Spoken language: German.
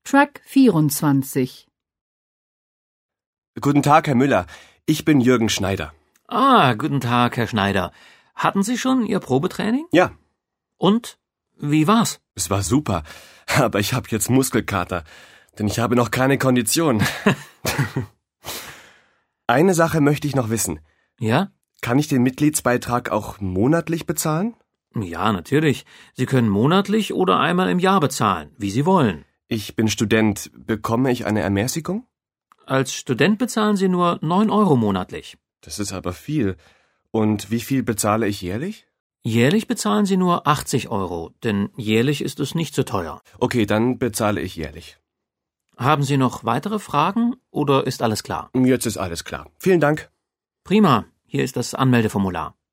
Track 24. Guten Tag, Herr Müller. Ich bin Jürgen Schneider. Guten Tag, Herr Schneider. Hatten Sie schon Ihr Probetraining? Ja, Und? Wie war's? es war super. Aber ich habe jetzt Muskelkater, denn ich habe noch keine Kondition. Eine Sache möchte ich noch wissen. Ja? Kann ich den Mitgliedsbeitrag auch monatlich bezahlen? Ja, natürlich. Sie können monatlich oder einmal im Jahr bezahlen, wie Sie wollen. Ich bin Student. Bekomme ich eine Ermäßigung? Als Student bezahlen Sie nur 9 Euro monatlich. Das ist aber viel. Und wie viel bezahle ich jährlich? Jährlich bezahlen Sie nur 80 Euro, denn jährlich ist es nicht so teuer. Okay, dann bezahle ich jährlich. Haben Sie noch weitere Fragen oder ist alles klar? Jetzt ist alles klar. Vielen Dank. Prima, hier ist das Anmeldeformular.